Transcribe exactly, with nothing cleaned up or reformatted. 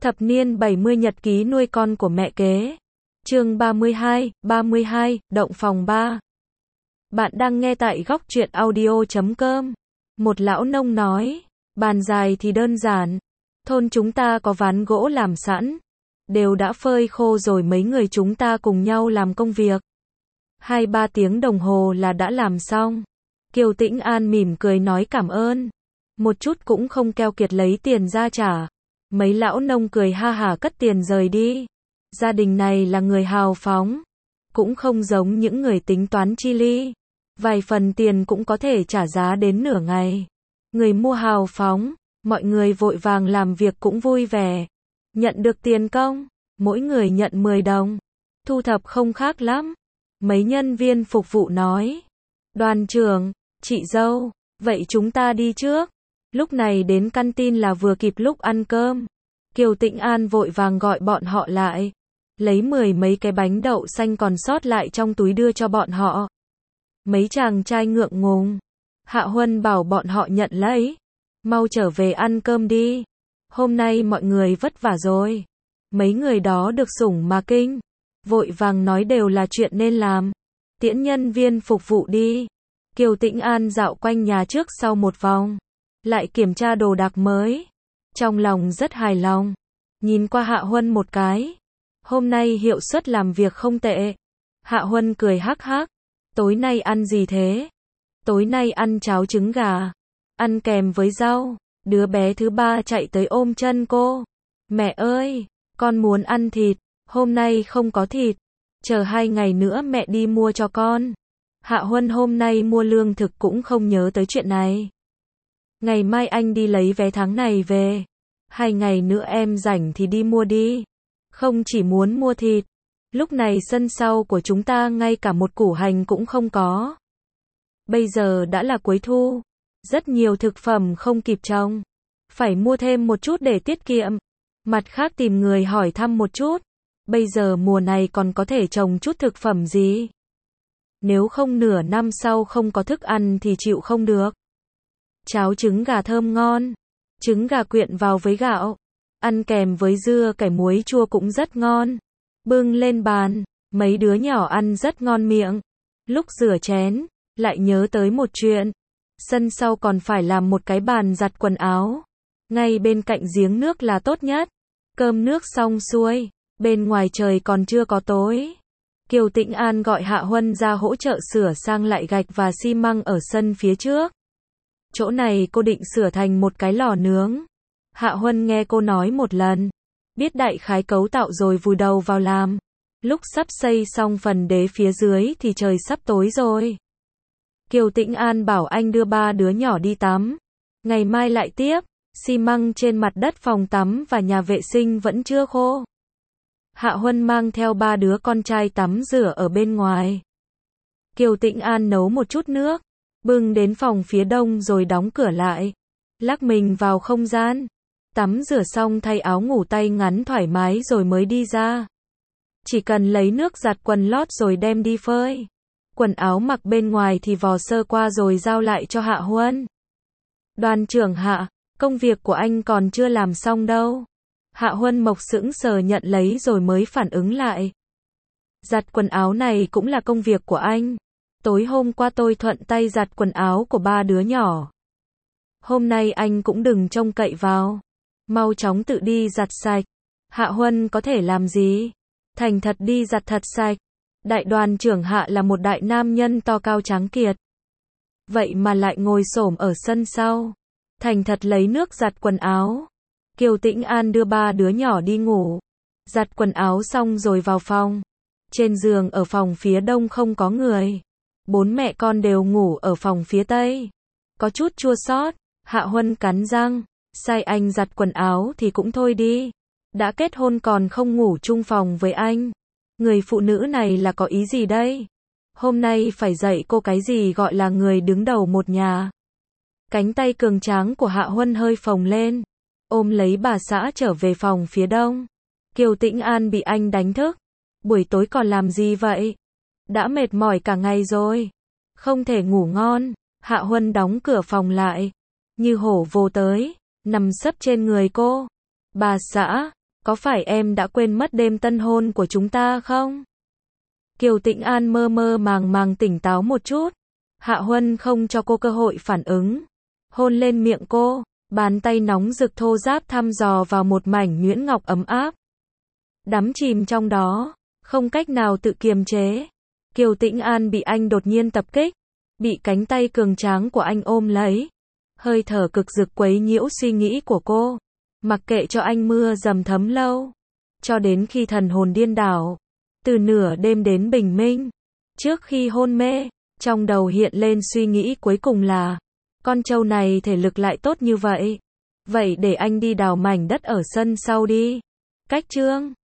Thập niên bảy mươi nhật ký nuôi con của mẹ kế. Chương ba mươi hai, ba mươi hai, động phòng ba. Bạn đang nghe tại góc truyện audio chấm com. Một lão nông nói, bàn dài thì đơn giản. Thôn chúng ta có ván gỗ làm sẵn. Đều đã phơi khô rồi mấy người chúng ta cùng nhau làm công việc. Hai ba tiếng đồng hồ là đã làm xong. Kiều Tĩnh An mỉm cười nói cảm ơn. Một chút cũng không keo kiệt lấy tiền ra trả. Mấy lão nông cười ha hả cất tiền rời đi. Gia đình này là người hào phóng. Cũng không giống những người tính toán chi ly. Vài phần tiền cũng có thể trả giá đến nửa ngày. Người mua hào phóng, mọi người vội vàng làm việc cũng vui vẻ. Nhận được tiền công, mỗi người nhận mười đồng. Thu thập không khác lắm. Mấy nhân viên phục vụ nói. Đoàn trưởng, chị dâu, vậy chúng ta đi trước. Lúc này đến canteen là vừa kịp lúc ăn cơm. Kiều Tĩnh An vội vàng gọi bọn họ lại. Lấy mười mấy cái bánh đậu xanh còn sót lại trong túi đưa cho bọn họ. Mấy chàng trai ngượng ngùng. Hạ Huân bảo bọn họ nhận lấy. Mau trở về ăn cơm đi. Hôm nay mọi người vất vả rồi. Mấy người đó được sủng mà kinh. Vội vàng nói đều là chuyện nên làm. Tiễn nhân viên phục vụ đi. Kiều Tĩnh An dạo quanh nhà trước sau một vòng. Lại kiểm tra đồ đạc mới. Trong lòng rất hài lòng. Nhìn qua Hạ Huân một cái. Hôm nay hiệu suất làm việc không tệ. Hạ Huân cười hắc hắc. Tối nay ăn gì thế? Tối nay ăn cháo trứng gà. Ăn kèm với rau. Đứa bé thứ ba chạy tới ôm chân cô. Mẹ ơi, con muốn ăn thịt. Hôm nay không có thịt. Chờ hai ngày nữa mẹ đi mua cho con. Hạ Huân hôm nay mua lương thực cũng không nhớ tới chuyện này. Ngày mai anh đi lấy vé tháng này về. Hai ngày nữa em rảnh thì đi mua đi. Không chỉ muốn mua thịt. Lúc này sân sau của chúng ta ngay cả một củ hành cũng không có. Bây giờ đã là cuối thu. Rất nhiều thực phẩm không kịp trồng. Phải mua thêm một chút để tiết kiệm. Mặt khác tìm người hỏi thăm một chút. Bây giờ mùa này còn có thể trồng chút thực phẩm gì? Nếu không nửa năm sau không có thức ăn thì chịu không được. Cháo trứng gà thơm ngon. Trứng gà quyện vào với gạo. Ăn kèm với dưa cải muối chua cũng rất ngon. Bưng lên bàn. Mấy đứa nhỏ ăn rất ngon miệng. Lúc rửa chén. Lại nhớ tới một chuyện. Sân sau còn phải làm một cái bàn giặt quần áo. Ngay bên cạnh giếng nước là tốt nhất. Cơm nước xong xuôi. Bên ngoài trời còn chưa có tối. Kiều Tĩnh An gọi Hạ Huân ra hỗ trợ sửa sang lại gạch và xi măng ở sân phía trước. Chỗ này cô định sửa thành một cái lò nướng. Hạ Huân nghe cô nói một lần. Biết đại khái cấu tạo rồi vùi đầu vào làm. Lúc sắp xây xong phần đế phía dưới thì trời sắp tối rồi. Kiều Tĩnh An bảo anh đưa ba đứa nhỏ đi tắm. Ngày mai lại tiếp. Xi măng trên mặt đất phòng tắm và nhà vệ sinh vẫn chưa khô. Hạ Huân mang theo ba đứa con trai tắm rửa ở bên ngoài. Kiều Tĩnh An nấu một chút nước. Bưng đến phòng phía đông rồi đóng cửa lại. Lắc mình vào không gian. Tắm rửa xong thay áo ngủ tay ngắn thoải mái rồi mới đi ra. Chỉ cần lấy nước giặt quần lót rồi đem đi phơi. Quần áo mặc bên ngoài thì vò sơ qua rồi giao lại cho Hạ Huân. Đoàn trưởng Hạ, công việc của anh còn chưa làm xong đâu. Hạ Huân Mộc sững sờ nhận lấy rồi mới phản ứng lại. Giặt quần áo này cũng là công việc của anh. Tối hôm qua tôi thuận tay giặt quần áo của ba đứa nhỏ. Hôm nay anh cũng đừng trông cậy vào. Mau chóng tự đi giặt sạch. Hạ Huân có thể làm gì? Thành thật đi giặt thật sạch. Đại đoàn trưởng Hạ là một đại nam nhân to cao tráng kiệt. Vậy mà lại ngồi xổm ở sân sau. Thành thật lấy nước giặt quần áo. Kiều Tĩnh An đưa ba đứa nhỏ đi ngủ. Giặt quần áo xong rồi vào phòng. Trên giường ở phòng phía đông không có người. Bốn mẹ con đều ngủ ở phòng phía tây. Có chút chua xót. Hạ Huân cắn răng. Sai anh giặt quần áo thì cũng thôi đi. Đã kết hôn còn không ngủ chung phòng với anh. Người phụ nữ này là có ý gì đây? Hôm nay phải dạy cô cái gì gọi là người đứng đầu một nhà. Cánh tay cường tráng của Hạ Huân hơi phồng lên. Ôm lấy bà xã trở về phòng phía đông. Kiều Tĩnh An bị anh đánh thức. Buổi tối còn làm gì vậy? Đã mệt mỏi cả ngày rồi. Không thể ngủ ngon. Hạ Huân đóng cửa phòng lại. Như hổ vồ tới. Nằm sấp trên người cô. Bà xã, có phải em đã quên mất đêm tân hôn của chúng ta không? Kiều Tĩnh An mơ mơ màng màng tỉnh táo một chút. Hạ Huân không cho cô cơ hội phản ứng. Hôn lên miệng cô, bàn tay nóng rực thô ráp thăm dò vào một mảnh nhuyễn ngọc ấm áp. Đắm chìm trong đó, không cách nào tự kiềm chế. Kiều Tĩnh An bị anh đột nhiên tập kích, bị cánh tay cường tráng của anh ôm lấy. Hơi thở cực rực quấy nhiễu suy nghĩ của cô. Mặc kệ cho anh mưa dầm thấm lâu, cho đến khi thần hồn điên đảo. Từ nửa đêm đến bình minh, trước khi hôn mê, trong đầu hiện lên suy nghĩ cuối cùng là, con trâu này thể lực lại tốt như vậy. Vậy để anh đi đào mảnh đất ở sân sau đi. Cách chương